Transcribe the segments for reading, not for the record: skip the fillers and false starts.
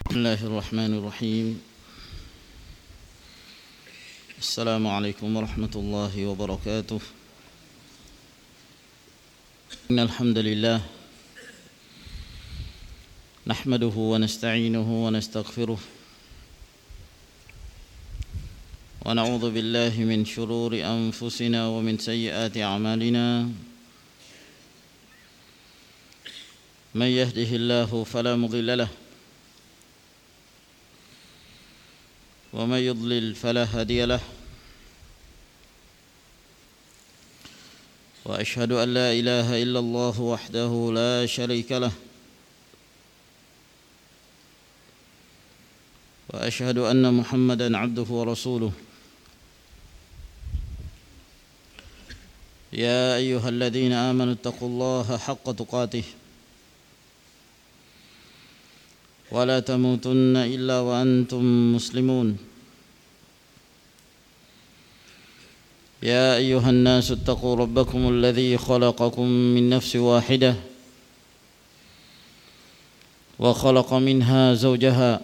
بسم الله الرحمن الرحيم. السلام عليكم ورحمة الله وبركاته. إن الحمد لله نحمده ونستعينه ونستغفره ونعوذ بالله من شرور أنفسنا ومن سيئات أعمالنا. من يهده الله فلا مضل له ومن يضلل فلا هادي له وأشهد أن لا إله إلا الله وحده لا شريك له وأشهد أن محمدا عبده ورسوله. يا أيها الذين آمنوا اتقوا الله حق تقاته ولا تموتن إلا وأنتم مسلمون. يا أيها الناس اتقوا ربكم الذي خلقكم من نفس واحدة وخلق منها زوجها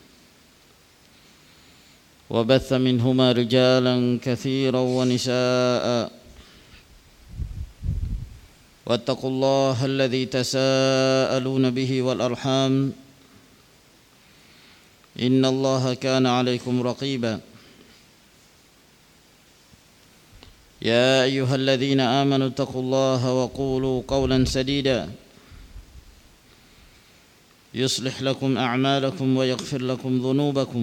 وبث منهما رجالا كثيرا ونساء واتقوا الله الذي تساءلون به والأرحام إن الله كان عليكم رقيبا. يا أيها الذين آمنوا اتقوا الله وقولوا قولا سديدا يصلح لكم أعمالكم ويغفر لكم ذنوبكم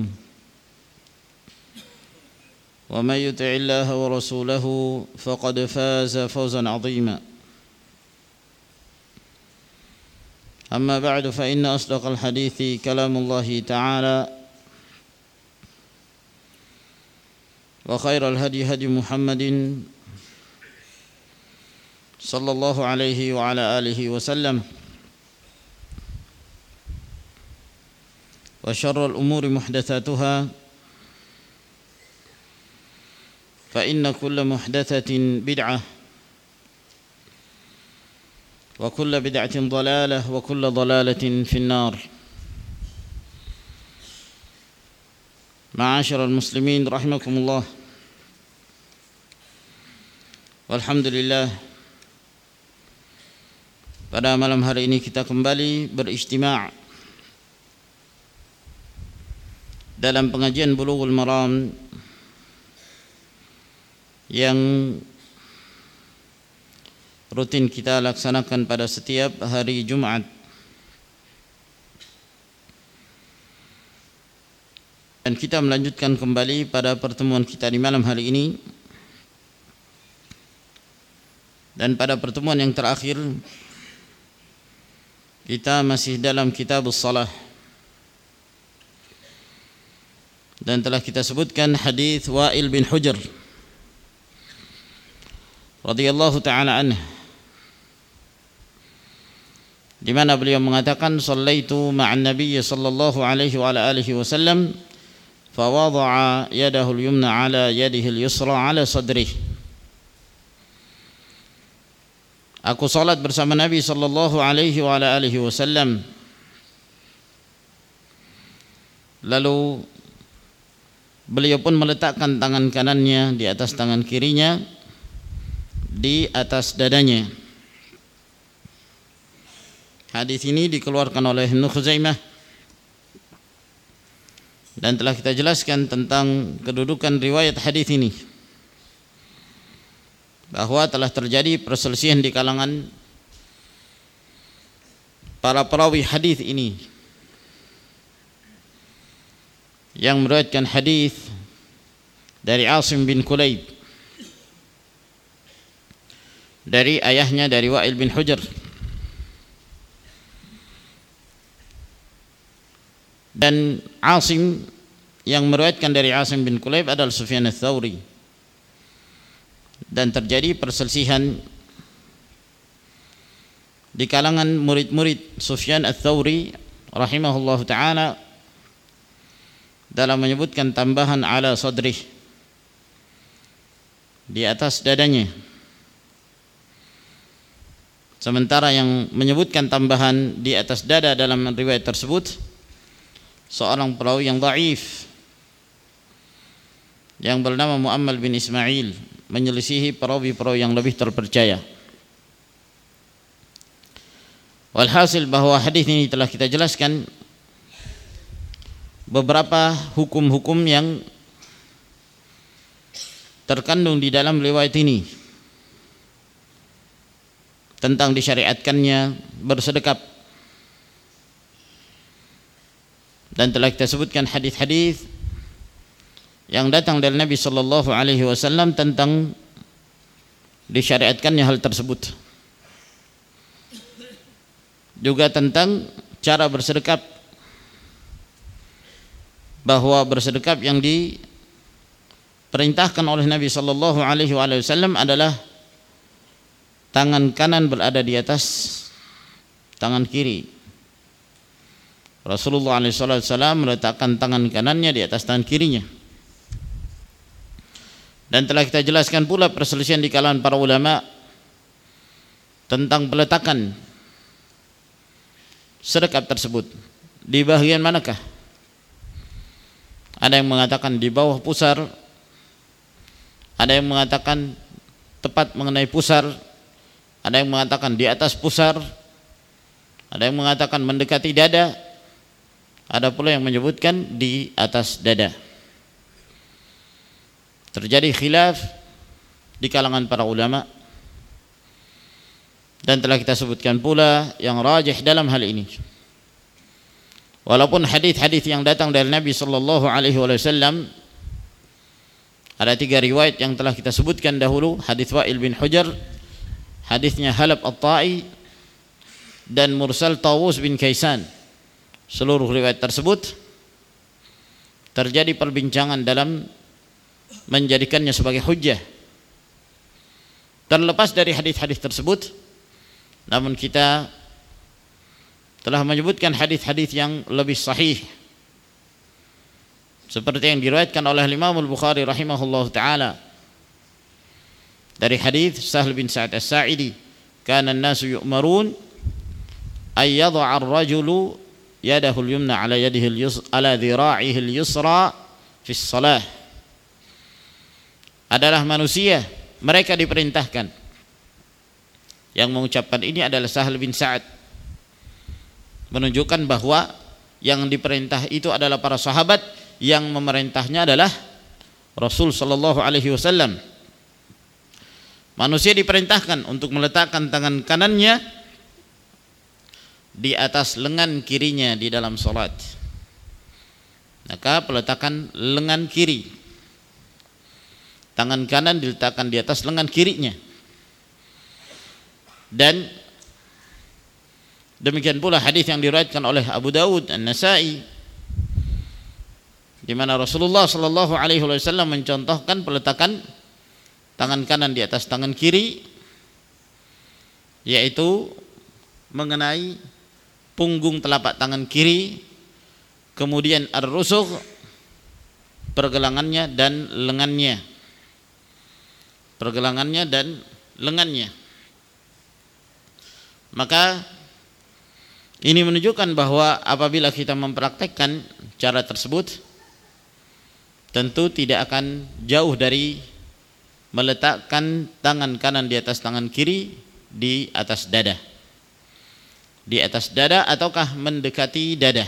ومن يطع الله ورسوله فقد فاز فوزا عظيما. أما بعد فإن أصدق الحديث كلام الله تعالى وخير الهدي هدي محمد صلى الله عليه وعلى آله وسلم وشر الأمور محدثاتها فإن كل محدثة بدعة وكل بدعة ضلالة وكل ضلالة في النار. معاشر المسلمين رحمكم الله. Walhamdulillah, pada malam hari ini kita kembali berijtima' dalam pengajian Bulughul Maram yang rutin kita laksanakan pada setiap hari Jumat. Dan kita melanjutkan kembali pada pertemuan kita di malam hari ini. Dan pada pertemuan yang terakhir kita masih dalam Kitabus Shalah. Dan telah kita sebutkan hadis Wa'il bin Hujr radhiyallahu ta'ala anhu, di mana beliau mengatakan sallaitu ma'an nabiy sallallahu alaihi wa ala alihi wasallam fa wada'a yadahu al-yumna ala yadihi al-yusra ala sadrihi. Aku salat bersama Nabi sallallahu alaihi wa ala alihi wasallam, lalu beliau pun meletakkan tangan kanannya di atas tangan kirinya di atas dadanya. Hadis ini dikeluarkan oleh Ibnu Khuzaimah dan telah kita jelaskan tentang kedudukan riwayat hadis ini, bahwa telah terjadi perselisihan di kalangan para perawi hadis ini yang meriwayatkan hadis dari Asim bin Kulayb dari ayahnya dari Wa'il bin Hujr. Dan Asim yang meriwayatkan dari Asim bin Kulayb adalah Sufyan ats-Tsauri. Dan terjadi perselisihan di kalangan murid-murid Sufyan ats-Tsauri rahimahullahu ta'ala dalam menyebutkan tambahan ala sadrih, di atas dadanya. Sementara yang menyebutkan tambahan di atas dada dalam riwayat tersebut seorang perawi yang dhaif yang bernama Muammal bin Ismail, menyelisihi perawi-perawi yang lebih terpercaya. Walhasil bahwa hadis ini telah kita jelaskan beberapa hukum-hukum yang terkandung di dalam riwayat ini tentang disyariatkannya bersedekap, dan telah kita sebutkan hadis-hadis yang datang dari Nabi sallallahu alaihi wasallam tentang disyariatkannya hal tersebut, juga tentang cara bersedekap, bahwa bersedekap yang diperintahkan oleh Nabi sallallahu alaihi wasallam adalah tangan kanan berada di atas tangan kiri. Rasulullah SAW meletakkan tangan kanannya di atas tangan kirinya. Dan telah kita jelaskan pula perselisihan di kalangan para ulama tentang peletakan sedekap tersebut. Di bagian manakah? Ada yang mengatakan di bawah pusar, ada yang mengatakan tepat mengenai pusar, ada yang mengatakan di atas pusar, ada yang mengatakan mendekati dada, ada pula yang menyebutkan di atas dada. Terjadi khilaf di kalangan para ulama, dan telah kita sebutkan pula yang rajih dalam hal ini. Walaupun hadis-hadis yang datang dari Nabi sallallahu alaihi wasallam ada 3 riwayat yang telah kita sebutkan dahulu, hadis Wa'il bin Hujr, hadisnya Halab At-Ta'i, dan mursal Tawus bin Kaisan. Seluruh riwayat tersebut terjadi perbincangan dalam menjadikannya sebagai hujjah. Terlepas dari hadis-hadis tersebut, namun kita telah menyebutkan hadis-hadis yang lebih sahih, seperti yang diriwayatkan oleh Imam Al-Bukhari rahimahullah ta'ala dari hadis Sahl bin Sa'ad As-Sa'idi, kana an-nasu yu'marun ay yadha'a ar-rajulu yadahu al-yumna ala yadihi al-yusra ala dhira'ihi al-yusra fi as-salah. Adalah manusia, mereka diperintahkan. Yang mengucapkan ini adalah Sahl bin Sa'ad, menunjukkan bahwa yang diperintah itu adalah para sahabat, yang memerintahnya adalah Rasul sallallahu alaihi wasallam. Manusia diperintahkan untuk meletakkan tangan kanannya di atas lengan kirinya di dalam salat. Maka peletakan lengan kiri, tangan kanan diletakkan di atas lengan kirinya. Dan demikian pula hadis yang diriwayatkan oleh Abu Dawud, An-Nasa'i, di mana Rasulullah sallallahu alaihi wasallam mencontohkan peletakan tangan kanan di atas tangan kiri, yaitu mengenai punggung telapak tangan kiri, kemudian ar-rusugh, pergelangannya dan lengannya. Pergelangannya dan lengannya. Maka ini menunjukkan bahwa apabila kita mempraktekkan cara tersebut, tentu tidak akan jauh dari meletakkan tangan kanan di atas tangan kiri di atas dada. Di atas dada ataukah mendekati dada.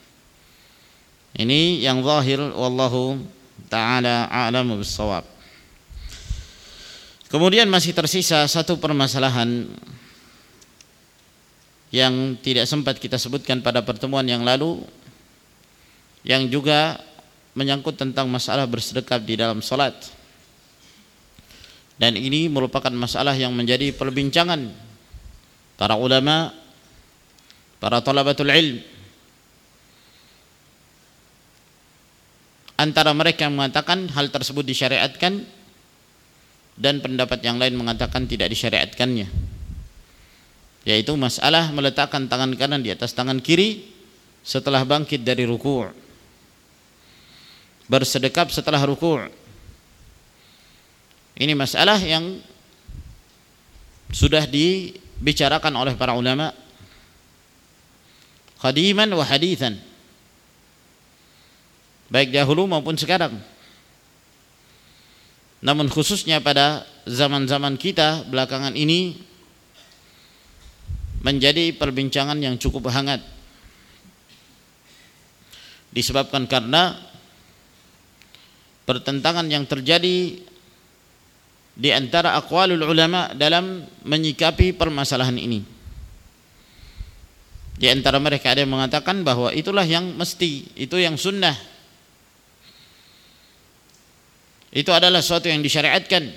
Ini yang zahir, wallahu ta'ala a'lamu bis-shawab. Kemudian masih tersisa satu permasalahan yang tidak sempat kita sebutkan pada pertemuan yang lalu, yang juga menyangkut tentang masalah bersedekap di dalam salat. Dan ini merupakan masalah yang menjadi perbincangan para ulama, para thalabatul ilm. Antara mereka yang mengatakan hal tersebut disyariatkan, dan pendapat yang lain mengatakan tidak disyariatkannya, yaitu masalah meletakkan tangan kanan di atas tangan kiri setelah bangkit dari ruku', bersedekap setelah ruku'. Ini masalah yang sudah dibicarakan oleh para ulama qadiman wa hadithan, baik dahulu maupun sekarang. Namun khususnya pada zaman-zaman kita belakangan ini menjadi perbincangan yang cukup hangat, disebabkan karena pertentangan yang terjadi di antara aqwalul ulama dalam menyikapi permasalahan ini. Di antara mereka ada yang mengatakan bahwa itulah yang mesti, itu yang sunnah, itu adalah sesuatu yang disyariatkan,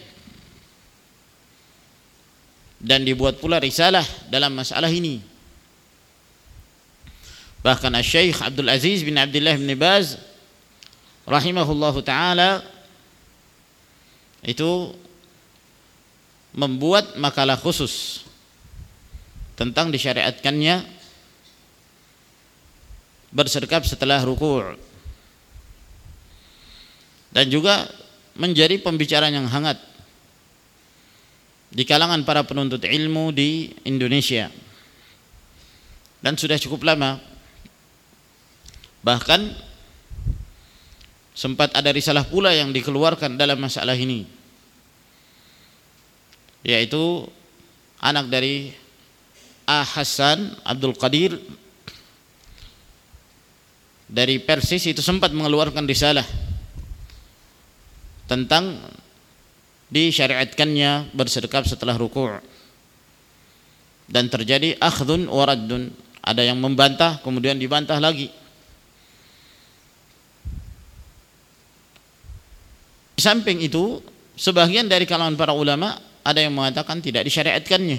dan dibuat pula risalah dalam masalah ini. Bahkan Asy-Syaikh Abdul Aziz bin Abdullah bin Baz rahimahullahu taala itu membuat makalah khusus tentang disyariatkannya bersedekap setelah ruku', dan juga menjadi pembicaraan yang hangat di kalangan para penuntut ilmu di Indonesia, dan sudah cukup lama. Bahkan sempat ada risalah pula yang dikeluarkan dalam masalah ini, yaitu anak dari A. Hasan Abdul Qadir dari Persis, itu sempat mengeluarkan risalah tentang disyariatkannya bersedekap setelah ruku', dan terjadi akhdun wa raddun, ada yang membantah kemudian dibantah lagi. Di samping itu, sebagian dari kalangan para ulama ada yang mengatakan tidak disyariatkannya.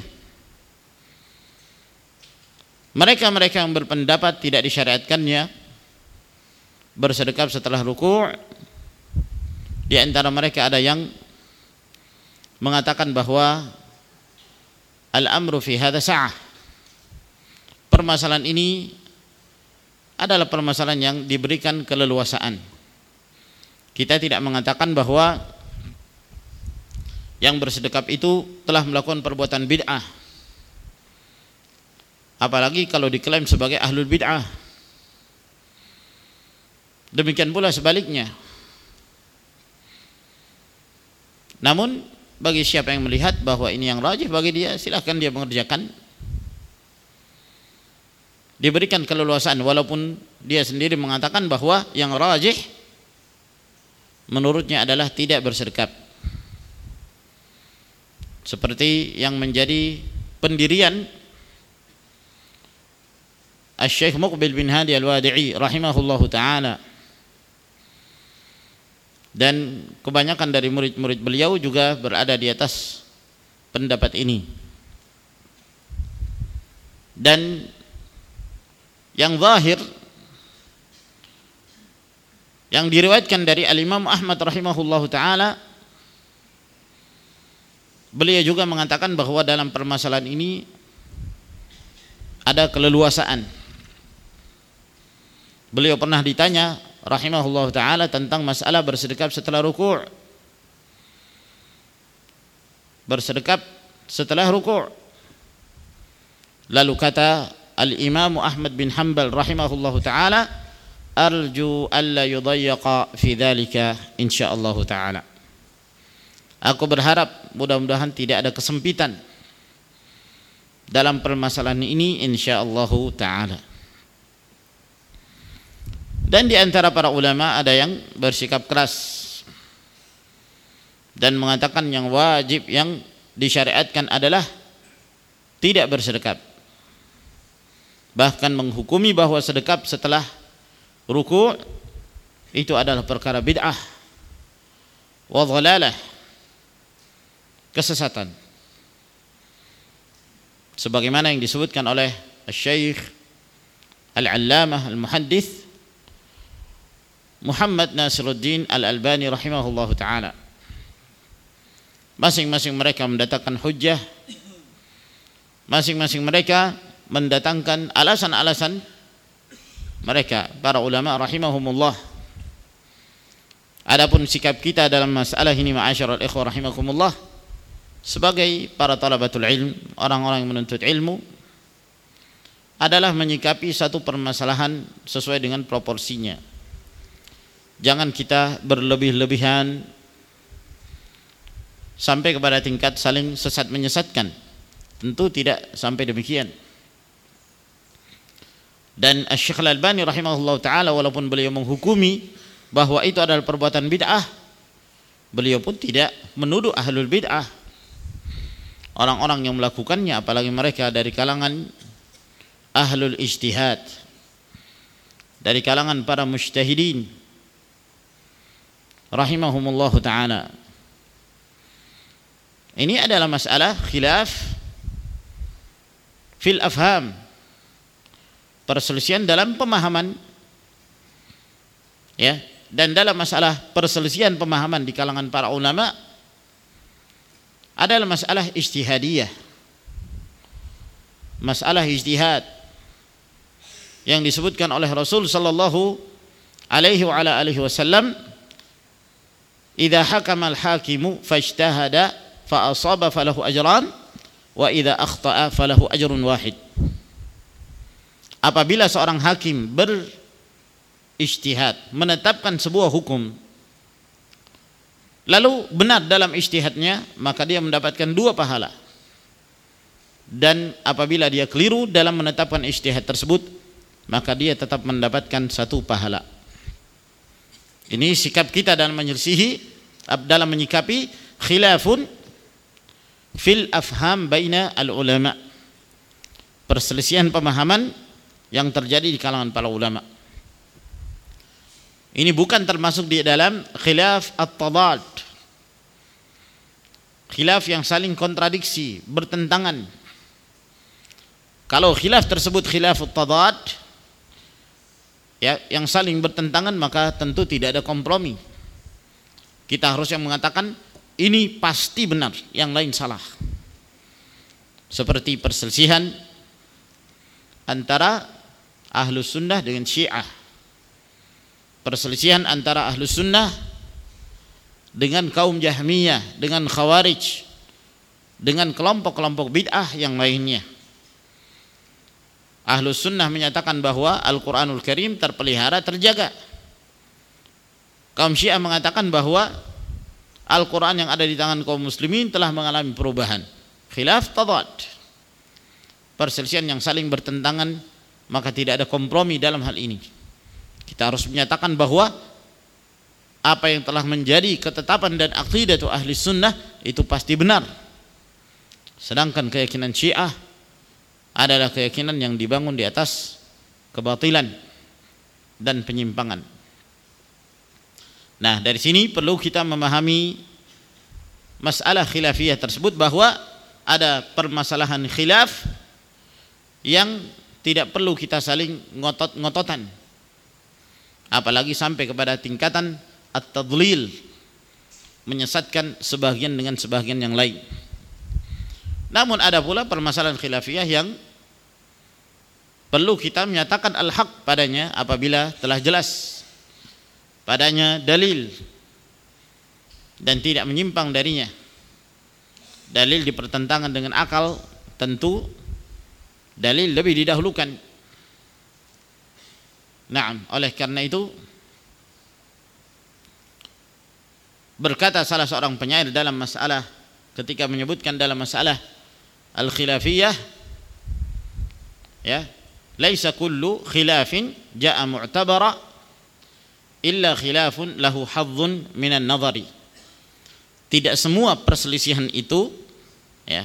Mereka-mereka yang berpendapat tidak disyariatkannya bersedekap setelah ruku', di antara mereka ada yang mengatakan bahwa al-amru fi hadza sa'ah, permasalahan ini adalah permasalahan yang diberikan keleluasaan. Kita tidak mengatakan bahwa yang bersedekap itu telah melakukan perbuatan bid'ah, apalagi kalau diklaim sebagai ahlul bid'ah. Demikian pula sebaliknya. Namun bagi siapa yang melihat bahwa ini yang rajih bagi dia, silahkan dia mengerjakan, diberikan keleluasaan, walaupun dia sendiri mengatakan bahwa yang rajih menurutnya adalah tidak bersedekap, seperti yang menjadi pendirian Asy-Syaikh Muqbil bin Hadi Al-Wadi'i rahimahullahu ta'ala, dan kebanyakan dari murid-murid beliau juga berada di atas pendapat ini. Dan yang zahir yang diriwayatkan dari Al-Imam Ahmad rahimahullahu ta'ala, beliau juga mengatakan bahwa dalam permasalahan ini ada keleluasaan. Beliau pernah ditanya rahimahullah ta'ala tentang masalah bersedekap setelah ruku', bersedekap setelah ruku'. Lalu kata Al-Imam Ahmad bin Hanbal rahimahullah ta'ala, arju alla yudayyaqa fi dhalika insyaallah ta'ala, aku berharap mudah-mudahan tidak ada kesempitan dalam permasalahan ini insyaallah ta'ala. Dan di antara para ulama ada yang bersikap keras dan mengatakan yang wajib, yang disyariatkan adalah tidak bersedekap, bahkan menghukumi bahwa sedekap setelah ruku' itu adalah perkara bid'ah wa dhalalah, kesesatan, sebagaimana yang disebutkan oleh Asy-Syaikh Al-Allamah Al-Muhaddits Muhammad Nasiruddin Al-Albani rahimahullahu ta'ala. Masing-masing mereka mendatangkan hujjah, masing-masing mereka mendatangkan alasan-alasan mereka, para ulama rahimahumullah. Adapun sikap kita dalam masalah ini ma'asyiral ikhwah rahimakumullah, sebagai para talabatul ilm, orang-orang yang menuntut ilmu, adalah menyikapi satu permasalahan sesuai dengan proporsinya. Jangan kita berlebih-lebihan sampai kepada tingkat saling sesat menyesatkan. Tentu tidak sampai demikian. Dan Asy-Syaikh Al-Albani rahimahullah ta'ala, walaupun beliau menghukumi bahwa itu adalah perbuatan bid'ah, beliau pun tidak menuduh ahlul bid'ah, orang-orang yang melakukannya, apalagi mereka dari kalangan ahlul ijtihad, dari kalangan para mujtahidin rahimahumullah ta'ala. Ini adalah masalah khilaf fil afham, perselisihan dalam pemahaman, ya. Dan dalam masalah perselisihan pemahaman di kalangan para ulama adalah masalah ijtihadiyah, masalah ijtihad yang disebutkan oleh Rasul sallallahu alaihi wa ala alihi wasallam, idza hakama al-hakimu fajtahada fa asaba falahu ajran wa idza akhta'a falahu ajrun wahid. Apabila seorang hakim berijtihad, menetapkan sebuah hukum, lalu benar dalam ijtihadnya, maka dia mendapatkan 2 pahala. Dan apabila dia keliru dalam menetapkan ijtihad tersebut, maka dia tetap mendapatkan 1 pahala. Ini sikap kita dalam menyelisihi, dalam menyikapi khilafun fil afham baina al-ulama, perselisihan pemahaman yang terjadi di kalangan para ulama. Ini bukan termasuk di dalam khilaf at-tadad, khilaf yang saling kontradiksi, bertentangan. Kalau khilaf tersebut khilaf at-tadad, ya, yang saling bertentangan, maka tentu tidak ada kompromi. Kita harus yang mengatakan ini pasti benar, yang lain salah. Seperti perselisihan antara Ahlus Sunnah dengan Syiah, perselisihan antara Ahlus Sunnah dengan kaum Jahmiyah, dengan Khawarij, dengan kelompok-kelompok bid'ah yang lainnya. Ahlus Sunnah menyatakan bahwa Al-Quranul Karim terpelihara, terjaga. Kaum Syiah mengatakan bahwa Al-Quran yang ada di tangan kaum muslimin telah mengalami perubahan. Khilaf tadad, perselisihan yang saling bertentangan, maka tidak ada kompromi dalam hal ini. Kita harus menyatakan bahwa apa yang telah menjadi ketetapan dan aqidatu ahli sunnah itu pasti benar. Sedangkan keyakinan Syiah adalah keyakinan yang dibangun di atas kebatilan dan penyimpangan. Nah, dari sini perlu kita memahami masalah khilafiyah tersebut, bahwa ada permasalahan khilaf yang tidak perlu kita saling ngotot-ngototan, apalagi sampai kepada tingkatan at-tadlil, menyesatkan sebagian dengan sebagian yang lain. Namun ada pula permasalahan khilafiyah yang perlu kita menyatakan al-haq padanya apabila telah jelas padanya dalil dan tidak menyimpang darinya. Dalil dipertentangan dengan akal, tentu dalil lebih didahulukan. Naam, oleh karena itu berkata salah seorang penyair dalam masalah, ketika menyebutkan dalam masalah al-khilafiyah, ya, laisa kullu khilafin jaa mu'tabara illa khilafun lahu hadzun minan nadhari. Tidak semua perselisihan itu, ya,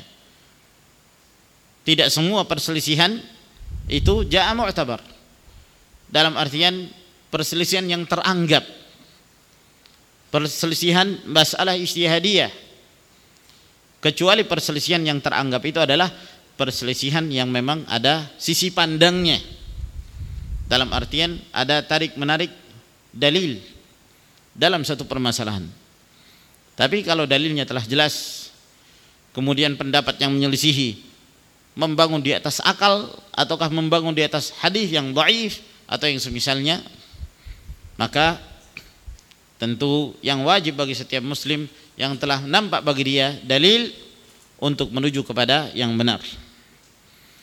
tidak semua perselisihan itu jaa mu'tabar, dalam artian perselisihan yang teranggap, perselisihan masalah ijtihadiyah, kecuali perselisihan yang teranggap itu adalah perselisihan yang memang ada sisi pandangnya, dalam artian ada tarik menarik dalil dalam satu permasalahan. Tapi kalau dalilnya telah jelas, kemudian pendapat yang menyelisihi membangun di atas akal ataukah membangun di atas hadis yang dhaif atau yang semisalnya, maka tentu yang wajib bagi setiap muslim yang telah nampak bagi dia dalil untuk menuju kepada yang benar.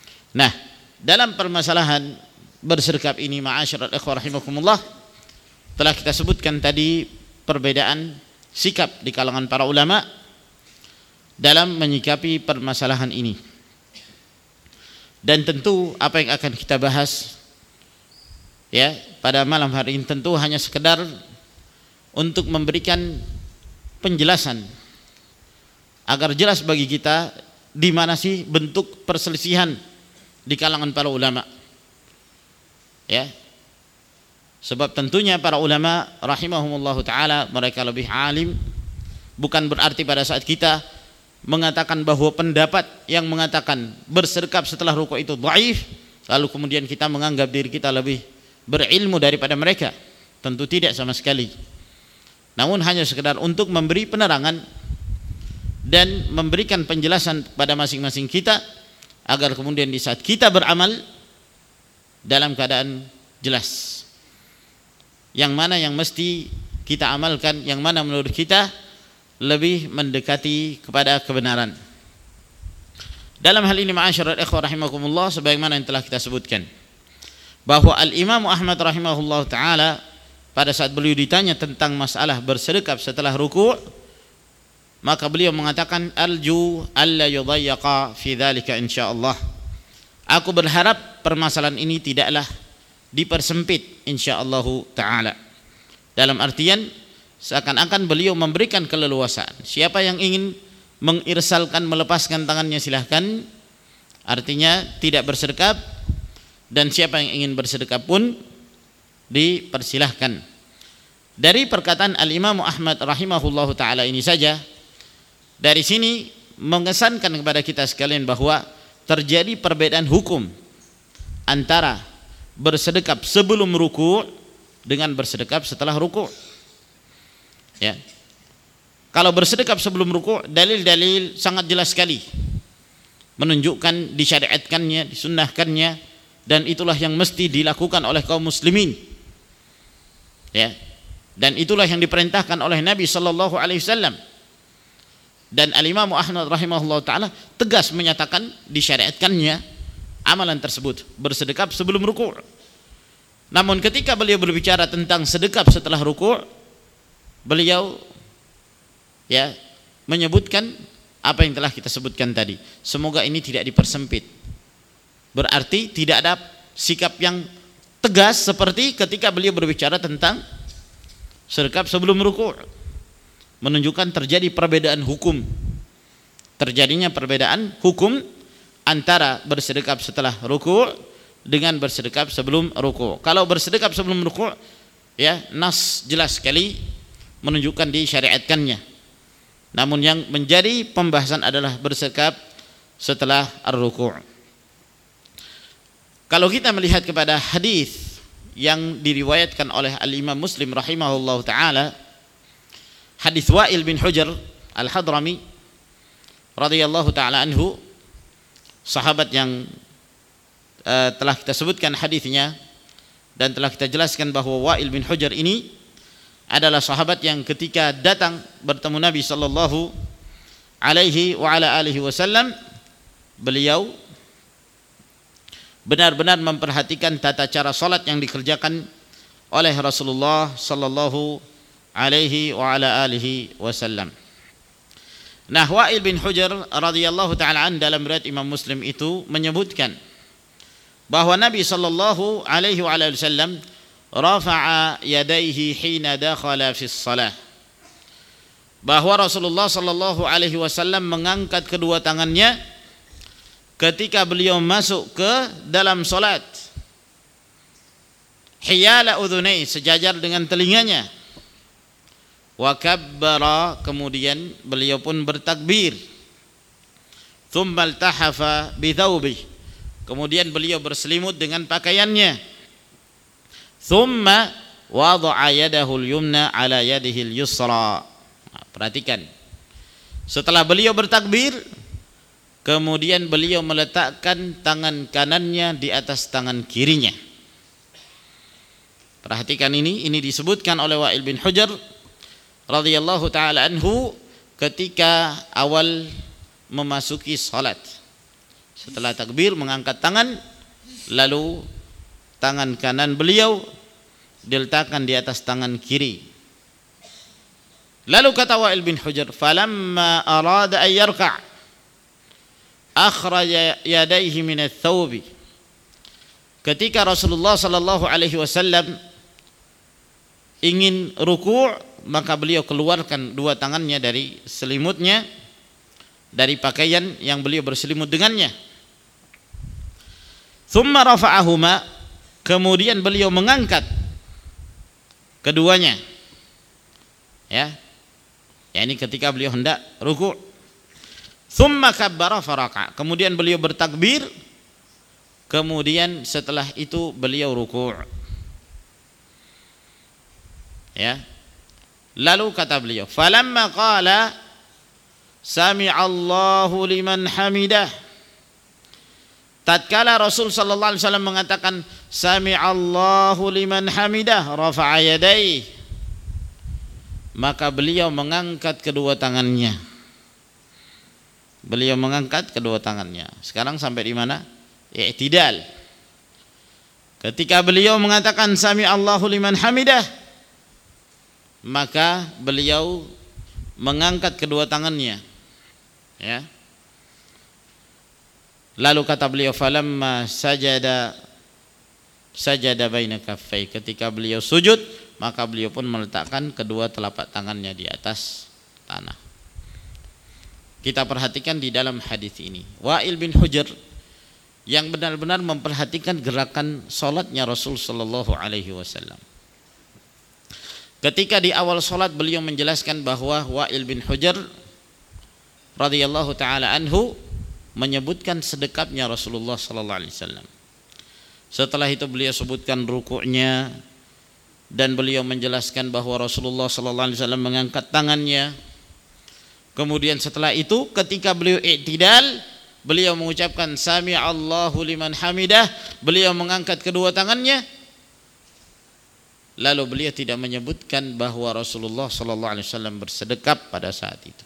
Nah, dalam permasalahan berserkap ini, ma'asyiral ikhwah rahimakumullah, telah kita sebutkan tadi perbedaan sikap di kalangan para ulama dalam menyikapi permasalahan ini. Dan tentu apa yang akan kita bahas ya pada malam hari ini tentu hanya sekedar untuk memberikan penjelasan agar jelas bagi kita di mana sih bentuk perselisihan di kalangan para ulama. Ya. Sebab tentunya para ulama rahimahumullah taala mereka lebih alim, bukan berarti pada saat kita mengatakan bahwa pendapat yang mengatakan bersedekap setelah rukuk itu dhaif lalu kemudian kita menganggap diri kita lebih berilmu daripada mereka. Tentu tidak sama sekali. Namun hanya sekedar untuk memberi penerangan dan memberikan penjelasan pada masing-masing kita agar kemudian di saat kita beramal dalam keadaan jelas yang mana yang mesti kita amalkan, yang mana menurut kita lebih mendekati kepada kebenaran. Dalam hal ini ma'asyiral ikhwah rahimakumullah, sebagaimana yang telah kita sebutkan bahwa Al-Imam Ahmad rahimahullah taala pada saat beliau ditanya tentang masalah bersedekap setelah ruku', maka beliau mengatakan arju alla yudayyaqa fi dzalika insyaallah. Aku berharap permasalahan ini tidaklah dipersempit insyaallah taala. Dalam artian seakan-akan beliau memberikan keleluasaan. Siapa yang ingin mengirsalkan, melepaskan tangannya silahkan. Artinya tidak bersedekap, dan siapa yang ingin bersedekap pun dipersilahkan. Dari perkataan Al-Imam Ahmad rahimahullahu taala ini saja, dari sini mengesankan kepada kita sekalian bahwa terjadi perbedaan hukum antara bersedekap sebelum ruku' dengan bersedekap setelah ruku'. Ya. Kalau bersedekap sebelum ruku', dalil-dalil sangat jelas sekali menunjukkan disyariatkannya, disunnahkannya, dan itulah yang mesti dilakukan oleh kaum muslimin. Ya. Dan itulah yang diperintahkan oleh Nabi sallallahu alaihi wasallam. Dan Al-Imam Ahmad rahimahullah taala tegas menyatakan disyariatkannya amalan tersebut, bersedekap sebelum ruku'. Namun ketika beliau berbicara tentang sedekap setelah ruku', beliau ya menyebutkan apa yang telah kita sebutkan tadi. Semoga ini tidak dipersempit. Berarti tidak ada sikap yang tegas seperti ketika beliau berbicara tentang sedekap sebelum ruku', menunjukkan terjadi perbedaan hukum. Terjadinya perbedaan hukum antara bersedekap setelah ruku' dengan bersedekap sebelum ruku'. Kalau bersedekap sebelum ruku', ya nas jelas sekali menunjukkan disyariatkannya. Namun yang menjadi pembahasan adalah bersedekap setelah ar-ruku'. Kalau kita melihat kepada hadis yang diriwayatkan oleh Al-Imam Muslim rahimahullah taala, hadis Wa'il bin Hujr Al-Hadrami radhiyallahu taala anhu, sahabat yang telah kita sebutkan hadisnya dan telah kita jelaskan bahwa Wa'il bin Hujr ini adalah sahabat yang ketika datang bertemu Nabi sallallahu alaihi wa ala alihi wasallam, beliau benar-benar memperhatikan tata cara salat yang dikerjakan oleh Rasulullah sallallahu alaihi wa ala alihi wasallam. Nah, Wa'il bin Hujr radhiyallahu taala an dalam riwayat Imam Muslim itu menyebutkan bahwa Nabi sallallahu alaihi wa ala alihi wasallam rafa'a yadayhi hina dakhala fi shalah. Bahwa Rasulullah sallallahu alaihi wasallam mengangkat kedua tangannya ketika beliau masuk ke dalam salat, hiyala udhunai, sejajar dengan telinganya, wa kabbara, kemudian beliau pun bertakbir, thumma altahafa bi thawbih, kemudian beliau berselimut dengan pakaiannya, thumma wada'a yadahu al-yumna ala yadihi al-yusra. Perhatikan, setelah beliau bertakbir, kemudian beliau meletakkan tangan kanannya di atas tangan kirinya. Perhatikan ini disebutkan oleh Wa'il bin Hujr radhiyallahu taala anhu ketika awal memasuki salat. Setelah takbir mengangkat tangan, lalu tangan kanan beliau diletakkan di atas tangan kiri. Lalu kata Wa'il bin Hujr, falamma arada an yarka' akhraja yadayhi min ats-thawbi. Ketika Rasulullah sallallahu alaihi wasallam ingin ruku', maka beliau keluarkan dua tangannya dari selimutnya, dari pakaian yang beliau berselimut dengannya. Thumma rafa'ahuma, kemudian beliau mengangkat keduanya. Ya. Yani ketika beliau hendak ruku'. Thumma kabbara faraka, kemudian beliau bertakbir, kemudian setelah itu beliau ruku'. Ya. Lalu kata beliau, falamma qala sami'allahu liman hamidah, tatkala Rasul sallallahu alaihi wasallam mengatakan sami'allahu liman hamidah, rafa'a yadayhi, maka beliau mengangkat kedua tangannya. Beliau mengangkat kedua tangannya. Sekarang sampai di mana? I'tidal. Ketika beliau mengatakan sami'allahu liman hamidah, maka beliau mengangkat kedua tangannya. Ya. Lalu kata beliau, falamma sajada baina kaffai, ketika beliau sujud, maka beliau pun meletakkan kedua telapak tangannya di atas tanah. Kita perhatikan di dalam hadis ini, Wa'il bin Hujr yang benar-benar memperhatikan gerakan salatnya Rasul sallallahu alaihi wasallam. Ketika di awal salat beliau menjelaskan bahwa Wa'il bin Hujr radhiyallahu taala anhu menyebutkan sedekapnya Rasulullah sallallahu alaihi wasallam. Setelah itu beliau sebutkan rukuknya, dan beliau menjelaskan bahwa Rasulullah sallallahu alaihi wasallam mengangkat tangannya. Kemudian setelah itu ketika beliau i'tidal, beliau mengucapkan sami'allahu liman hamidah, beliau mengangkat kedua tangannya. Lalu beliau tidak menyebutkan bahwa Rasulullah sallallahu alaihi wasallam bersedekap pada saat itu.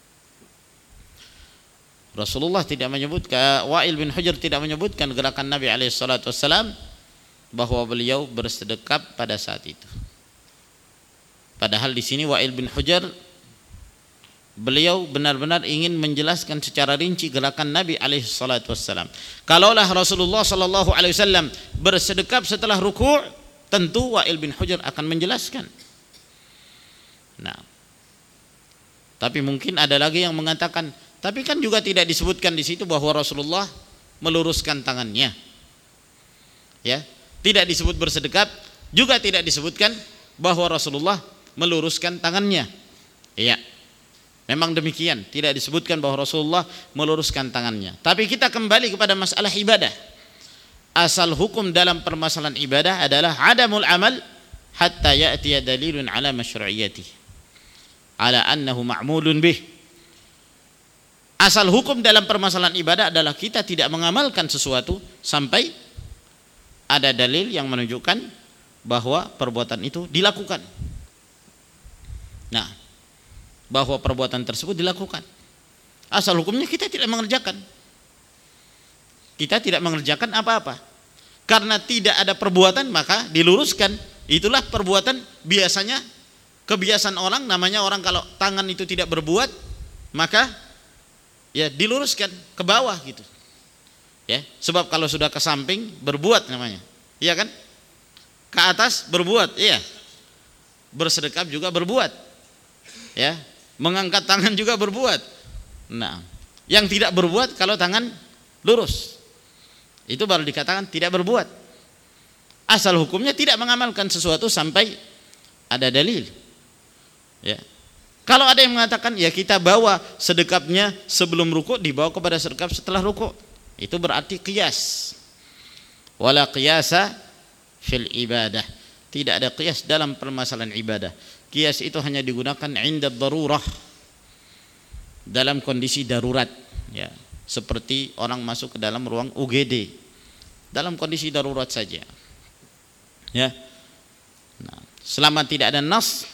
Rasulullah tidak menyebutkan, Wa'il bin Hujr tidak menyebutkan gerakan Nabi alaihi salatu wasallam bahwa beliau bersedekap pada saat itu. Padahal di sini Wa'il bin Hujr beliau benar-benar ingin menjelaskan secara rinci gerakan Nabi alaihi salatu wasallam. Kalaulah Rasulullah sallallahu alaihi wasallam bersedekap setelah ruku', tentu Wa'il bin Hujr akan menjelaskan. Nah, tapi mungkin ada lagi yang mengatakan, tapi kan juga tidak disebutkan di situ bahwa Rasulullah meluruskan tangannya. Ya, tidak disebut bersedekap, juga tidak disebutkan bahwa Rasulullah meluruskan tangannya. Iya. Memang demikian, tidak disebutkan bahwa Rasulullah meluruskan tangannya. Tapi kita kembali kepada masalah ibadah. Asal hukum dalam permasalahan ibadah adalah adamul amal hatta ya'tiya dalilun ala masyru'iyyatih, ala annahu ma'mulun bih. Asal hukum dalam permasalahan ibadah adalah kita tidak mengamalkan sesuatu sampai ada dalil yang menunjukkan bahwa perbuatan itu dilakukan. Nah, bahwa perbuatan tersebut dilakukan. Asal hukumnya kita tidak mengerjakan. Kita tidak mengerjakan apa-apa. Karena tidak ada perbuatan maka diluruskan. Itulah perbuatan biasanya, kebiasaan orang, namanya orang kalau tangan itu tidak berbuat, maka ya diluruskan ke bawah gitu. Ya, sebab kalau sudah ke samping berbuat namanya. Iya kan? Ke atas berbuat, iya. Bersedekap juga berbuat. Ya, mengangkat tangan juga berbuat. Nah, yang tidak berbuat kalau tangan lurus, itu baru dikatakan tidak berbuat. Asal hukumnya tidak mengamalkan sesuatu sampai ada dalil. Ya. Kalau ada yang mengatakan ya kita bawa sedekapnya sebelum ruku', dibawa kepada sedekap setelah ruku', itu berarti qiyas. Wala qiyasa fil ibadah. Tidak ada qiyas dalam permasalahan ibadah. Qiyas itu hanya digunakan inda darurah, dalam kondisi darurat, ya, seperti orang masuk ke dalam ruang UGD, dalam kondisi darurat saja, ya. Nah, selama tidak ada nas,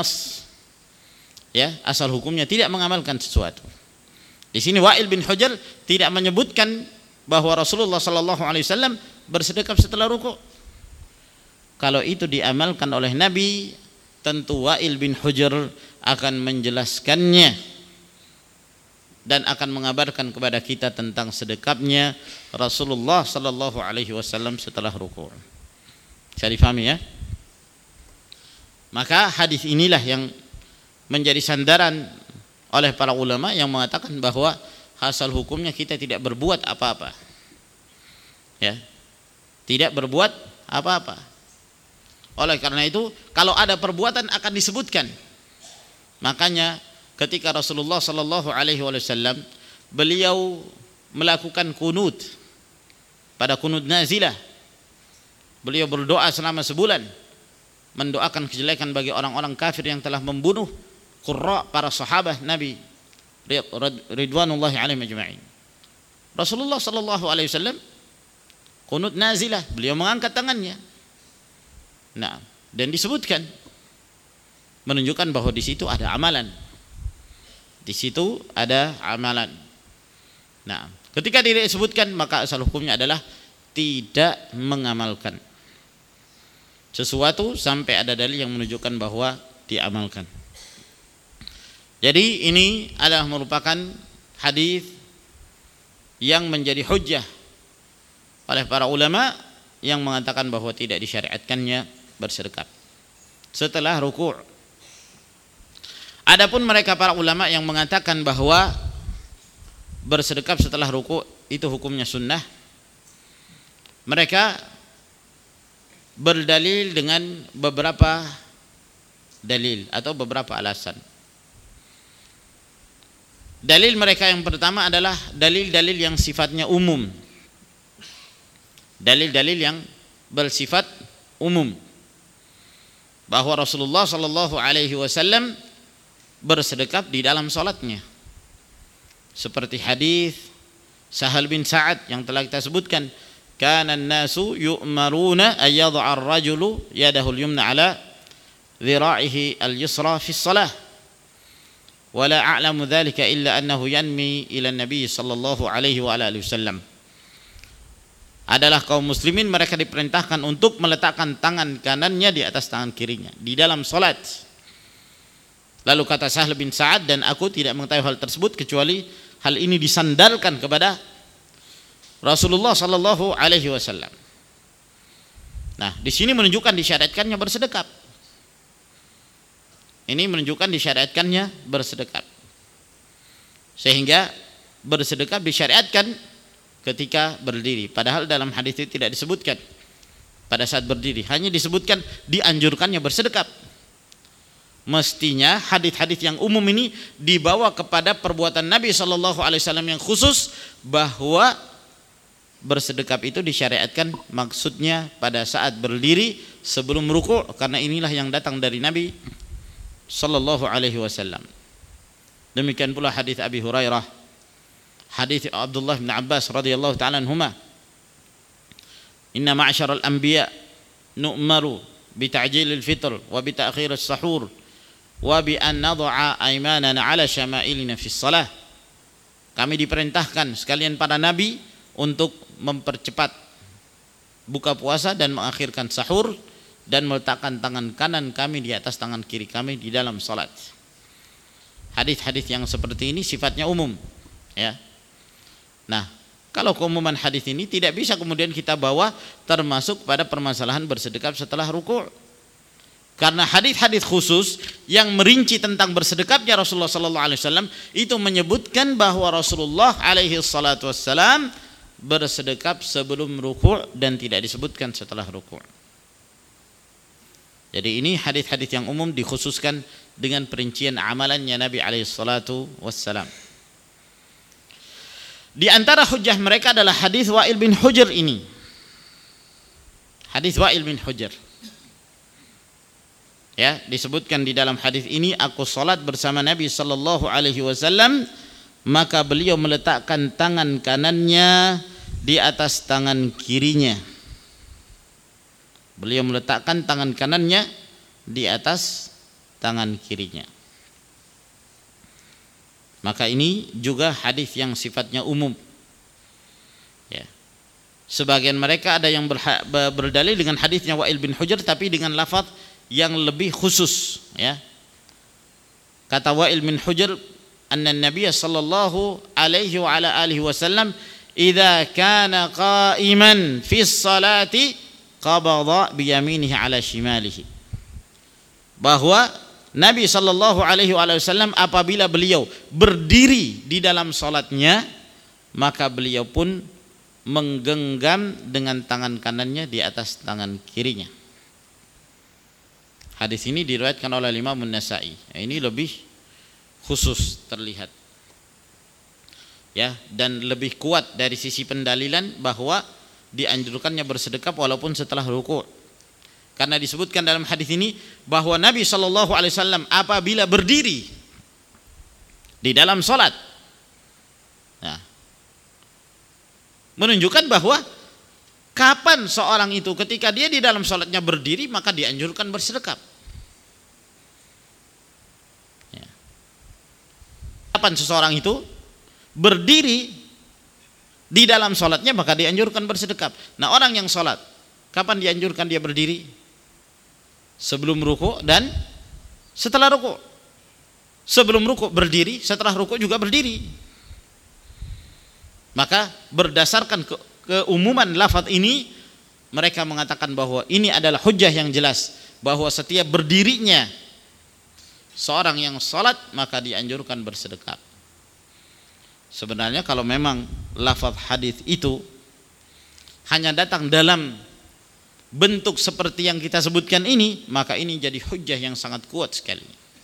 ya, asal hukumnya tidak mengamalkan sesuatu. Di sini Wa'il bin Hujr tidak menyebutkan bahwa Rasulullah sallallahu alaihi wasallam bersedekap setelah ruku'. kalau itu diamalkan oleh Nabi, tentu Wa'il bin Hujr akan menjelaskannya dan akan mengabarkan kepada kita tentang sedekapnya Rasulullah sallallahu alaihi wasallam setelah ruku'. Bisa difahami ya? Maka hadis inilah yang menjadi sandaran oleh para ulama yang mengatakan bahwa asal hukumnya kita tidak berbuat apa-apa. Ya. Tidak berbuat apa-apa. Oleh karena itu, kalau ada perbuatan akan disebutkan. Makanya ketika Rasulullah sallallahu alaihi wasallam beliau melakukan kunut pada kunut nazilah, beliau berdoa selama sebulan mendoakan kejelekan bagi orang-orang kafir yang telah membunuh qurra para sahabat Nabi ridwanullahi alaihim ajma'in. Rasulullah sallallahu alaihi wasallam kunut nazilah, beliau mengangkat tangannya. Nah, dan disebutkan menunjukkan bahwa di situ ada amalan. Di situ ada amalan. Nah, ketika tidak disebutkan maka asal hukumnya adalah tidak mengamalkan sesuatu sampai ada dalil yang menunjukkan bahwa diamalkan. Jadi ini adalah merupakan hadis yang menjadi hujjah oleh para ulama yang mengatakan bahwa tidak disyariatkannya bersedekap setelah ruku'. Adapun mereka para ulama yang mengatakan bahwa bersedekap setelah ruku' itu hukumnya sunnah, mereka berdalil dengan beberapa dalil atau beberapa alasan. Dalil mereka yang pertama adalah dalil-dalil yang sifatnya umum. Dalil-dalil yang bersifat umum bahwa Rasulullah sallallahu alaihi wasallam bersedekap di dalam salatnya. Seperti hadis Sahal bin Sa'ad yang telah kita sebutkan, kana an-nasu yu'maruna ay yad'a ar-rajulu yadahu al-yumna ala dhira'ihi al-yusra fi as-salah. Wa la a'lamu dhalika illa annahu yanmi ila an-nabi sallallahu alaihi wa alihi wasallam. Adalah kaum muslimin mereka diperintahkan untuk meletakkan tangan kanannya di atas tangan kirinya di dalam salat. Lalu kata Sahal bin Sa'ad, dan aku tidak mengetahui hal tersebut kecuali hal ini disandarkan kepada Rasulullah sallallahu alaihi wasallam. Nah, di sini menunjukkan disyariatkannya bersedekap. Ini menunjukkan disyariatkannya bersedekap. Sehingga bersedekap disyariatkan ketika berdiri, padahal dalam hadis itu tidak disebutkan pada saat berdiri, hanya disebutkan dianjurkannya bersedekap. Mestinya hadis-hadis yang umum ini dibawa kepada perbuatan Nabi sallallahu alaihi wasallam yang khusus, bahwa bersedekap itu disyariatkan maksudnya pada saat berdiri sebelum ruku', karena inilah yang datang dari Nabi sallallahu alaihi wasallam. Demikian pula hadis Abi Hurairah, hadis Abdullah bin Abbas radhiyallahu ta'ala anhuma, inna ma'syaral anbiya nu'maru bi ta'jilil fitr wa bi ta'khirus sahur wa bi an nad'a aymanana 'ala syama'ilina fis shalah. Kami diperintahkan sekalian para nabi untuk mempercepat buka puasa dan mengakhirkan sahur, dan meletakkan tangan kanan kami di atas tangan kiri kami di dalam salat. Hadis-hadis yang seperti ini sifatnya umum, ya. Nah, kalau keumuman hadis ini tidak bisa kemudian kita bawa termasuk pada permasalahan bersedekap setelah ruku'. Karena hadis-hadis khusus yang merinci tentang bersedekapnya Rasulullah sallallahu alaihi wasallam itu menyebutkan bahwa Rasulullah alaihi salatu wassalam bersedekap sebelum ruku' dan tidak disebutkan setelah ruku'. Jadi ini hadis-hadis yang umum dikhususkan dengan perincian amalannya Nabi alaihi salatu wassalam. Di antara hujjah mereka adalah hadis Wa'il bin Hujr ini. Hadis Wa'il bin Hujr. Ya, disebutkan di dalam hadis ini, aku salat bersama Nabi sallallahu alaihi wasallam, maka beliau meletakkan tangan kanannya di atas tangan kirinya. Beliau meletakkan tangan kanannya di atas tangan kirinya. Maka ini juga hadis yang sifatnya umum. Ya. Sebagian mereka ada yang berdalil dengan hadisnya Wa'il bin Hujr tapi dengan lafaz yang lebih khusus, ya. Kata Wa'il bin Hujr, anna Nabi sallallahu alaihi wa ala alihi wasallam idza kana qa'iman fi sholati qabada bi yaminihi ala shimalihi. Bahwa Nabi sallallahu alaihi wasallam apabila beliau berdiri di dalam salatnya, maka beliau pun menggenggam dengan tangan kanannya di atas tangan kirinya. Hadis ini diriwayatkan oleh Imam An-Nasa'i. Ini lebih khusus terlihat, ya, dan lebih kuat dari sisi pendalilan bahwa dianjurkannya bersedekap walaupun setelah ruku'. Karena disebutkan dalam hadis ini bahwa Nabi sallallahu alaihi wasallam apabila berdiri di dalam salat, nah, menunjukkan bahwa kapan seorang itu ketika dia di dalam salatnya berdiri maka dianjurkan bersedekap. Ya. Kapan seseorang itu berdiri di dalam salatnya maka dianjurkan bersedekap. Nah, orang yang salat kapan dianjurkan dia berdiri? Sebelum ruku dan setelah ruku. Sebelum ruku berdiri, setelah ruku juga berdiri. Maka berdasarkan keumuman lafaz ini, mereka mengatakan bahwa ini adalah hujjah yang jelas bahwa setiap berdirinya seorang yang salat maka dianjurkan bersedekap. Sebenarnya kalau memang lafaz hadis itu hanya datang dalam bentuk seperti yang kita sebutkan ini, maka ini jadi hujjah yang sangat kuat sekali.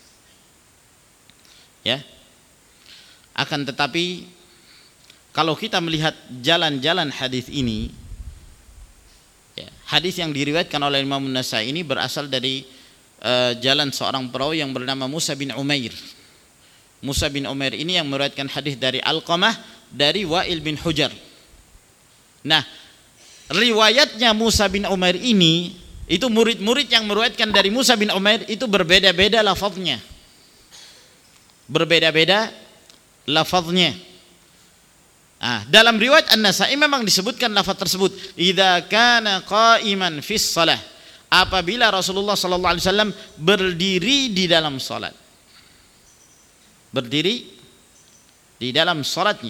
Ya. Akan tetapi kalau kita melihat jalan-jalan hadis ini, ya, hadis yang diriwayatkan oleh Imam An-Nasa'i ini berasal dari jalan seorang perawi yang bernama Musa bin Umair. Musa bin Umair ini yang meriwayatkan hadis dari Alqamah dari Wa'il bin Hujr. Nah, riwayatnya Musa bin Umair ini, itu murid-murid yang meriwayatkan dari Musa bin Umair itu berbeda-beda lafaznya. Berbeda-beda lafaznya. Dalam riwayat An-Nasa'i memang disebutkan lafaz tersebut, idza kana qa'iman fis shalah, apabila Rasulullah sallallahu alaihi wasallam berdiri di dalam salat. Berdiri di dalam salatnya.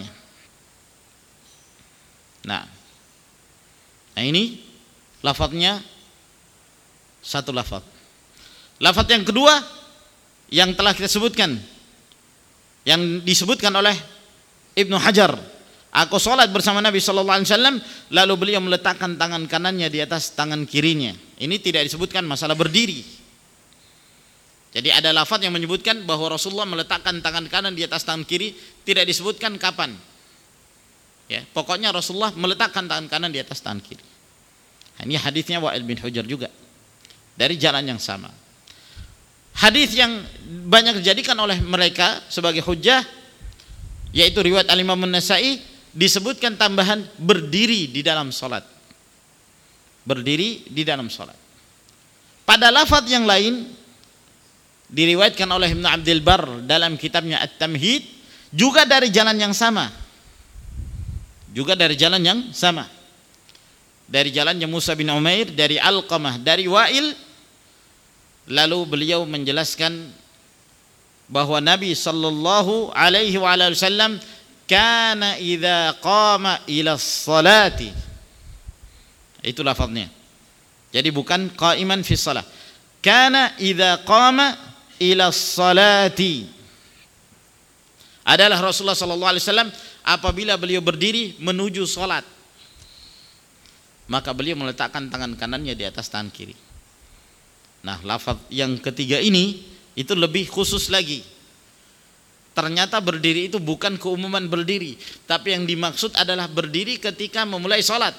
Nah, ini lafaznya satu lafaz. Lafaz yang kedua yang telah kita sebutkan, yang disebutkan oleh Ibnu Hajar, aku sholat bersama Nabi sallallahu alaihi wasallam lalu beliau meletakkan tangan kanannya di atas tangan kirinya. Ini tidak disebutkan masalah berdiri. Jadi ada lafaz yang menyebutkan bahwa Rasulullah meletakkan tangan kanan di atas tangan kiri, tidak disebutkan kapan. Ya, pokoknya Rasulullah meletakkan tangan kanan di atas tangan kiri. Ini hadisnya Wa'il bin Hujr juga dari jalan yang sama. Hadis yang banyak dijadikan oleh mereka sebagai hujjah yaitu riwayat Al-Imam An-Nasa'i, disebutkan tambahan berdiri di dalam salat. Berdiri di dalam salat. Pada lafaz yang lain diriwayatkan oleh Ibnu Abdul Barr dalam kitabnya At-Tamhid juga dari jalan yang sama. Juga dari jalan yang sama. Dari jalannya Musa bin Umair, dari Alqamah, dari Wa'il. Lalu beliau menjelaskan bahwa Nabi sallallahu alaihi wasallam kana idza qama ila sholati, itu lafaznya. Jadi bukan qa'iman fi shalah, kana idza qama ila sholati, adalah Rasulullah sallallahu alaihi wasallam apabila beliau berdiri menuju salat maka beliau meletakkan tangan kanannya di atas tangan kiri. Nah, lafaz yang ketiga ini itu lebih khusus lagi. Ternyata berdiri itu bukan keumuman berdiri, tapi yang dimaksud adalah berdiri ketika memulai sholat.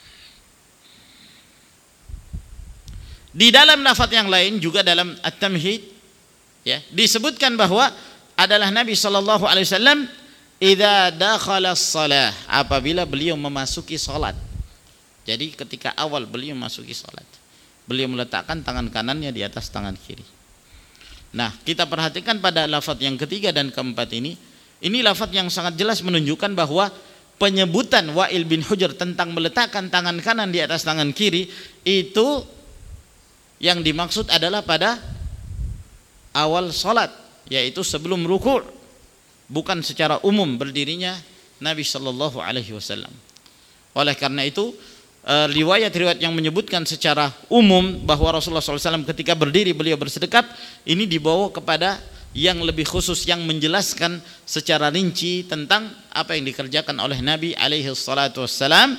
Di dalam lafaz yang lain juga dalam At-Tamhid, ya, disebutkan bahwa adalah Nabi sallallahu alaihi wasallam idza dakhala shalah, apabila beliau memasuki salat. Jadi ketika awal beliau memasuki salat, beliau meletakkan tangan kanannya di atas tangan kiri. Nah, kita perhatikan pada lafaz yang ketiga dan keempat ini lafaz yang sangat jelas menunjukkan bahwa penyebutan Wa'il bin Hujr tentang meletakkan tangan kanan di atas tangan kiri itu yang dimaksud adalah pada awal salat, yaitu sebelum ruku', bukan secara umum berdirinya Nabi sallallahu alaihi wasallam. Oleh karena itu riwayat-riwayat yang menyebutkan secara umum bahwa Rasulullah SAW ketika berdiri beliau bersedekap, ini dibawa kepada yang lebih khusus yang menjelaskan secara rinci tentang apa yang dikerjakan oleh Nabi alaihi salatu wassalam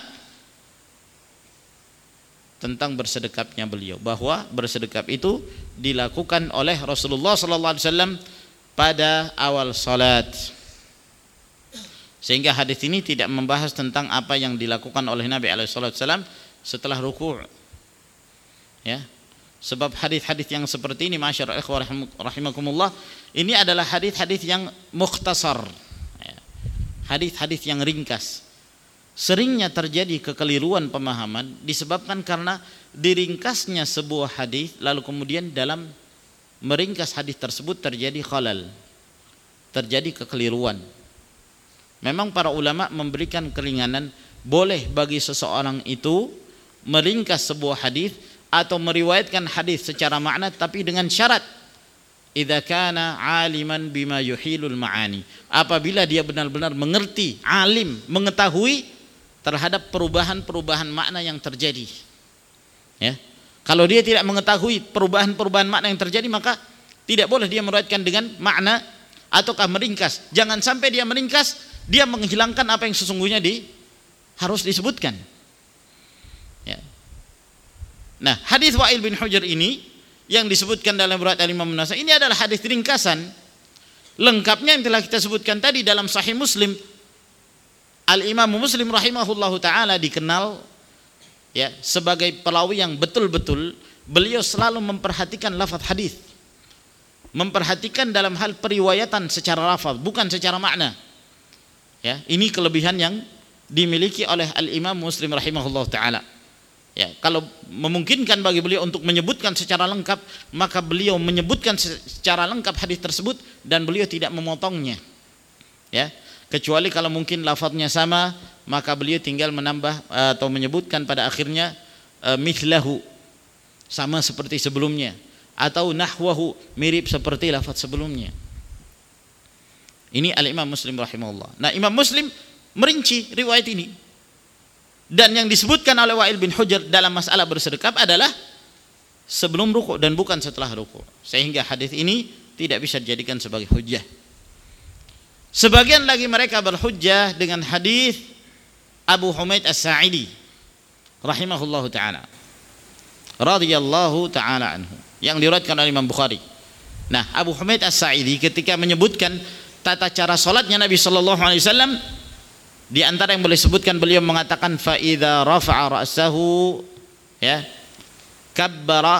tentang bersedekapnya beliau, bahwa bersedekap itu dilakukan oleh Rasulullah SAW pada awal salat. Sehingga hadis ini tidak membahas tentang apa yang dilakukan oleh Nabi SAW setelah ruku'. Ya. Sebab hadis-hadis yang seperti ini, masyaallah ikhwah rahimakumullah, ini adalah hadis-hadis yang mukhtasar. Ya. Hadis-hadis yang ringkas. Seringnya terjadi kekeliruan pemahaman disebabkan karena diringkasnya sebuah hadis lalu kemudian dalam meringkas hadis tersebut terjadi khalal, terjadi kekeliruan. Memang para ulama memberikan keringanan, boleh bagi seseorang itu meringkas sebuah hadis atau meriwayatkan hadis secara makna, tapi dengan syarat idza kana aliman bima yuhilul ma'ani, apabila dia benar-benar mengerti, alim, mengetahui terhadap perubahan-perubahan makna yang terjadi. Ya. Kalau dia tidak mengetahui perubahan-perubahan makna yang terjadi, maka tidak boleh dia meriwayatkan dengan makna ataukah meringkas. Jangan sampai dia meringkas, dia menghilangkan apa yang sesungguhnya harus disebutkan. Ya. Nah, hadis Wa'il bin Hujr ini yang disebutkan dalam riwayat Imam An-Nasa'i ini adalah hadis ringkasan. Lengkapnya yang telah kita sebutkan tadi dalam Sahih Muslim. Al-Imam Muslim rahimahullahu ta'ala dikenal ya sebagai perawi yang betul-betul beliau selalu memperhatikan lafaz hadis, memperhatikan dalam hal periwayatan secara lafaz, bukan secara makna. Ya, ini kelebihan yang dimiliki oleh Al-Imam Muslim rahimahullahu ta'ala. Ya, kalau memungkinkan bagi beliau untuk menyebutkan secara lengkap, maka beliau menyebutkan secara lengkap hadis tersebut dan beliau tidak memotongnya. Ya. Kecuali kalau mungkin lafadznya sama, maka beliau tinggal menambah atau menyebutkan pada akhirnya mithlahu, sama seperti sebelumnya, atau nahwahu, mirip seperti lafadz sebelumnya. Ini Al-Imam Muslim rahimahullah. Nah, Imam Muslim merinci riwayat ini, dan yang disebutkan oleh Wa'il bin Hujr dalam masalah bersedekap adalah sebelum ruku' dan bukan setelah ruku', sehingga hadis ini tidak bisa dijadikan sebagai hujjah. Sebagian lagi mereka berhujjah dengan hadis Abu Humaid As-Sa'idi rahimahullahu ta'ala radhiyallahu ta'ala anhu yang diriwayatkan oleh Imam Bukhari. Nah, Abu Humaid As-Sa'idi ketika menyebutkan tata cara salatnya Nabi sallallahu alaihi wasallam, di antara yang boleh sebutkan beliau mengatakan fa idza rafa'a ra'sahu ya kabbara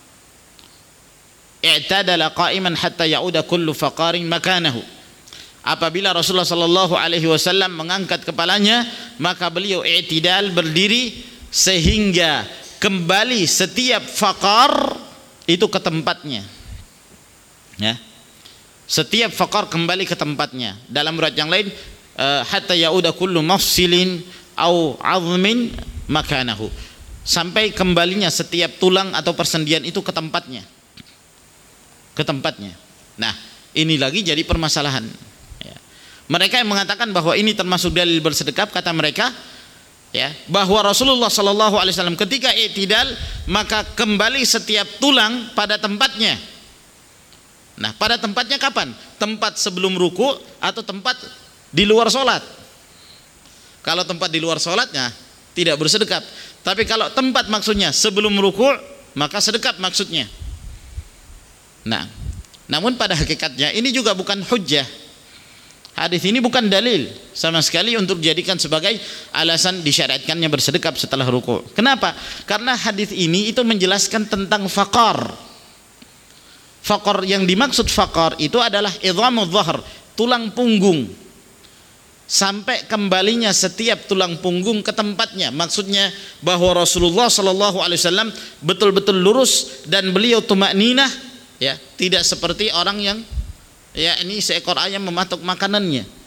i'tadala qa'iman hatta ya'uda kullu faqarin makanahu. Apabila Rasulullah sallallahu alaihi wasallam mengangkat kepalanya, maka beliau i'tidal, berdiri, sehingga kembali setiap faqar itu ke tempatnya. Ya. Setiap faqar kembali ke tempatnya. Dalam riwayat yang lain hatta yauda kullu mafsilin au 'azmin makanahu. Sampai kembalinya setiap tulang atau persendian itu ke tempatnya. Ke tempatnya. Nah, ini lagi jadi permasalahan. Mereka yang mengatakan bahwa ini termasuk dalil bersedekap, kata mereka ya, bahwa Rasulullah sallallahu alaihi wasallam ketika i'tidal maka kembali setiap tulang pada tempatnya. Nah, pada tempatnya kapan? Tempat sebelum ruku atau tempat di luar salat? Kalau tempat di luar salatnya tidak bersedekap. Tapi kalau tempat maksudnya sebelum ruku, maka sedekap maksudnya. Nah, namun pada hakikatnya ini juga bukan hujjah. Hadis ini bukan dalil sama sekali untuk dijadikan sebagai alasan disyariatkannya bersedekap setelah ruku'. Kenapa? Karena hadis ini itu menjelaskan tentang faqar. Faqar yang dimaksud faqar itu adalah idhamudz dhahr, tulang punggung. Sampai kembalinya setiap tulang punggung ke tempatnya. Maksudnya bahwa Rasulullah sallallahu alaihi wasallam betul-betul lurus dan beliau tumakninah ya, tidak seperti orang yang ya ini seekor ayam mematok makanannya.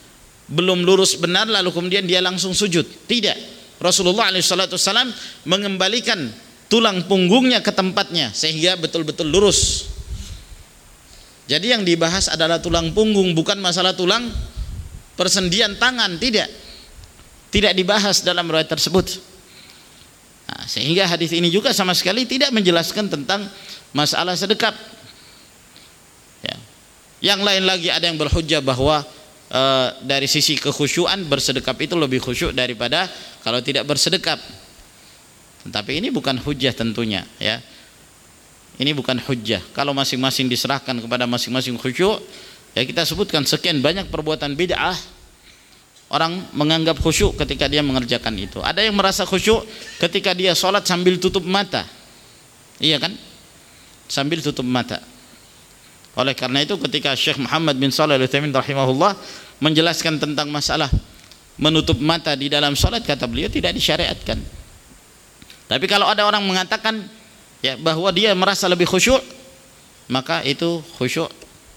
belum lurus benar lalu kemudian dia langsung sujud. Tidak. Rasulullah SAW mengembalikan tulang punggungnya ke tempatnya sehingga betul-betul lurus. Jadi yang dibahas adalah tulang punggung, bukan masalah tulang persendian tangan. Tidak dibahas dalam riwayat tersebut. Nah, sehingga hadis ini juga sama sekali tidak menjelaskan tentang masalah sedekap. Ya. Yang lain lagi ada yang berhujjah bahwa dari sisi kekhusyuan bersedekap itu lebih khusyuk daripada kalau tidak bersedekap. Tetapi ini bukan hujjah tentunya, ya. Ini bukan hujjah. Kalau masing-masing diserahkan kepada masing-masing khusyuk, ya kita sebutkan sekian banyak perbuatan bid'ah orang menganggap khusyuk ketika dia mengerjakan itu. Ada yang merasa khusyuk ketika dia sholat sambil tutup mata. Iya kan? Sambil tutup mata. Oleh karena itu ketika Syekh Muhammad bin Shalih Al-Utsaimin rahimahullah menjelaskan tentang masalah menutup mata di dalam sholat, kata beliau tidak disyariatkan. Tapi kalau ada orang mengatakan ya bahwa dia merasa lebih khusyuk, maka itu khusyuk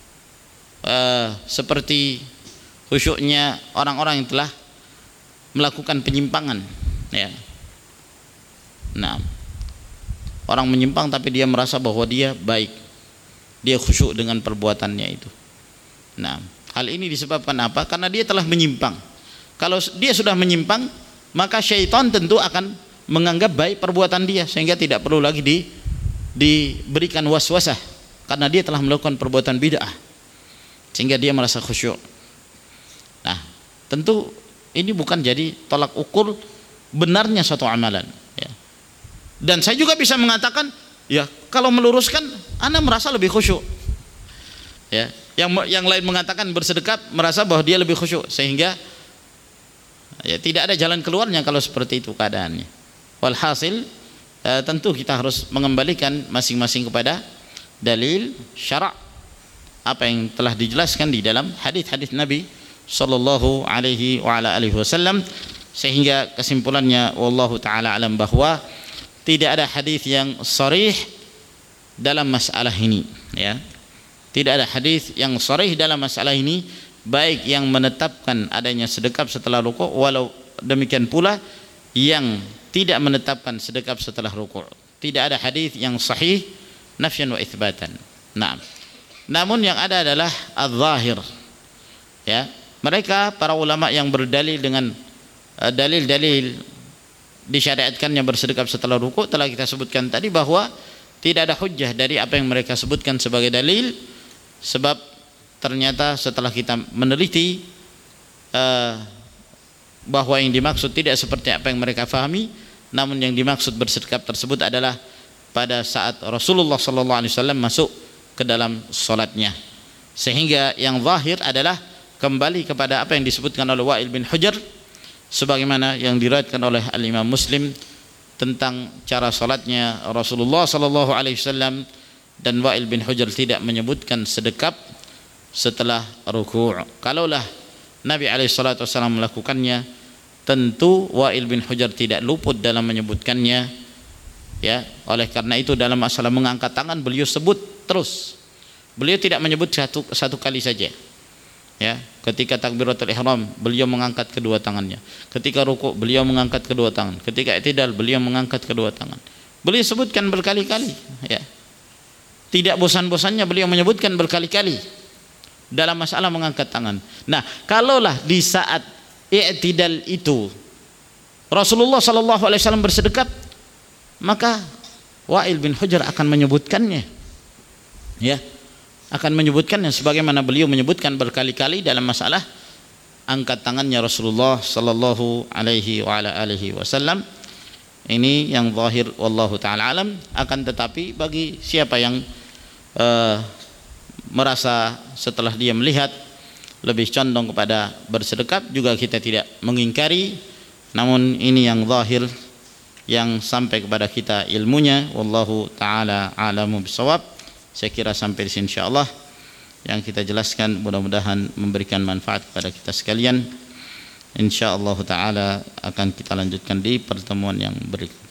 seperti khusyuknya orang-orang yang telah melakukan penyimpangan, ya. Nah, orang menyimpang tapi dia merasa bahwa dia baik, dia khusyuk dengan perbuatannya itu. Nah, hal ini disebabkan apa? Karena dia telah menyimpang. Kalau dia sudah menyimpang, maka syaitan tentu akan menganggap baik perbuatan dia sehingga tidak perlu lagi diberikan waswasah karena dia telah melakukan perbuatan bid'ah sehingga dia merasa khusyuk. Nah, tentu ini bukan jadi tolak ukur benarnya suatu amalan, ya. Dan saya juga bisa mengatakan, ya kalau meluruskan, ana merasa lebih khusyuk. Ya, yang lain mengatakan bersedekap merasa bahwa dia lebih khusyuk, sehingga ya tidak ada jalan keluarnya kalau seperti itu keadaannya. Walhasil, tentu kita harus mengembalikan masing-masing kepada dalil syara', apa yang telah dijelaskan di dalam hadis-hadis Nabi sallallahu alaihi wa ala alihi wasallam, sehingga kesimpulannya wallahu taala alam bahwa tidak ada hadis yang sharih dalam masalah ini, ya. Tidak ada hadis yang sharih dalam masalah ini, baik yang menetapkan adanya sedekap setelah rukuk, walau demikian pula yang tidak menetapkan sedekap setelah rukuk. Tidak ada hadis yang sahih nafyan wa itsbatan. Nah, namun yang ada adalah az-zahir, ya. Mereka para ulama yang berdalil dengan dalil-dalil disyariatkannya bersedekap setelah rukuk telah kita sebutkan tadi bahwa tidak ada hujjah dari apa yang mereka sebutkan sebagai dalil, sebab ternyata setelah kita meneliti bahwa yang dimaksud tidak seperti apa yang mereka fahami, namun yang dimaksud bersedekap tersebut adalah pada saat Rasulullah SAW masuk ke dalam sholatnya, sehingga yang zahir adalah kembali kepada apa yang disebutkan oleh Wa'il bin Hujr sebagaimana yang diriwayatkan oleh Al-Imam Muslim tentang cara salatnya Rasulullah sallallahu alaihi wasallam, dan Wa'il bin Hujr tidak menyebutkan sedekap setelah rukuu. Kalaulah Nabi alaihi salatu wasallam melakukannya, tentu Wa'il bin Hujr tidak luput dalam menyebutkannya, ya. Oleh karena itu dalam masalah mengangkat tangan beliau sebut terus. Beliau tidak menyebut satu kali saja. Ya, ketika takbiratul ihram beliau mengangkat kedua tangannya, ketika rukuk beliau mengangkat kedua tangan, ketika i'tidal beliau mengangkat kedua tangan. Beliau sebutkan berkali-kali, ya. Tidak bosan-bosannya beliau menyebutkan berkali-kali dalam masalah mengangkat tangan. Nah, kalaulah di saat i'tidal itu Rasulullah sallallahu alaihi wasallam bersedekap, maka Wa'il bin Hujr akan menyebutkannya, ya. Akan menyebutkannya sebagaimana beliau menyebutkan berkali-kali dalam masalah angkat tangannya Rasulullah sallallahu alaihi wa ala alihi wasallam. Ini yang zahir wallahu taala alam. Akan tetapi bagi siapa yang merasa setelah dia melihat lebih condong kepada bersedekap, juga kita tidak mengingkari, namun ini yang zahir yang sampai kepada kita ilmunya, wallahu taala alamu bisawab. Saya kira sampai di sini insyaallah yang kita jelaskan mudah-mudahan memberikan manfaat kepada kita sekalian. Insyaallah taala akan kita lanjutkan di pertemuan yang berikutnya.